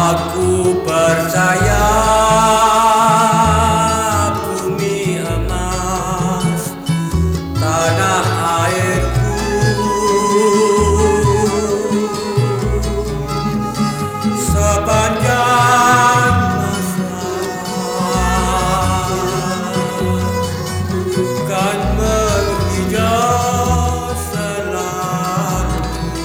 Aku percaya bumi emas, tanah airku, sepanjang masa kan menghijau selalu.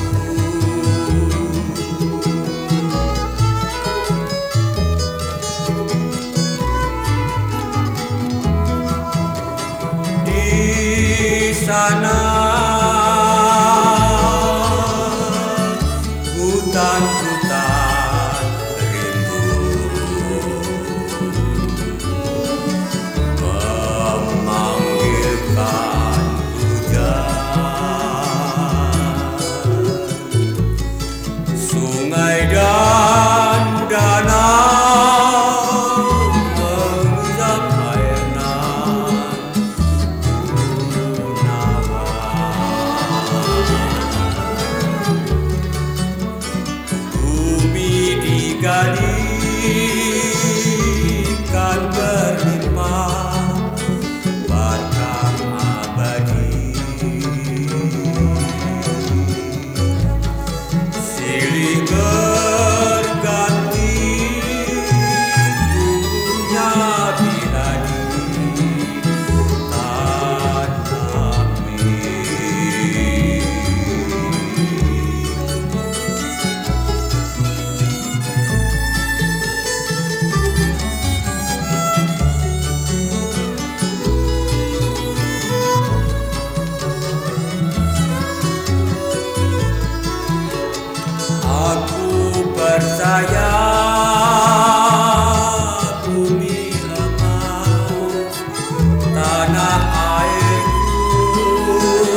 Di sana hutan-hutan rimbun memanggilkan hujan, sungai dan danau mengusap air nan bumi digali kan berlimpah berkah abadi, silih berganti tumbuhnya biladi tanah air. Aku percaya bumi emas, tanah airku,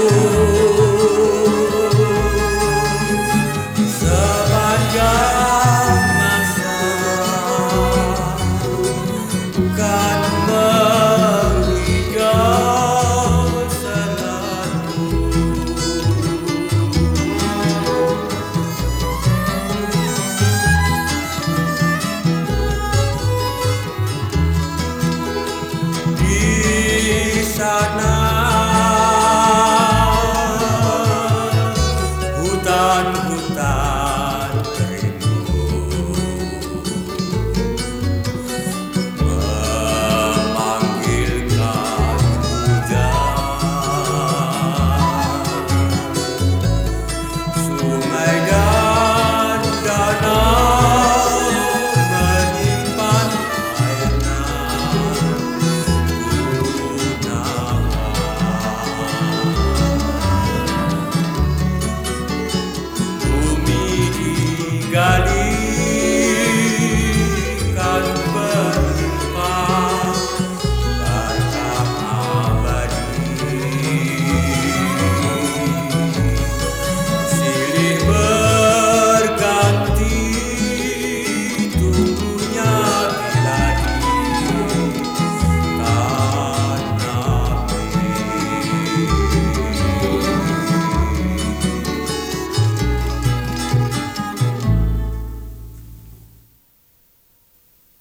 sepanjang masa kan menghijau selalu. Di sana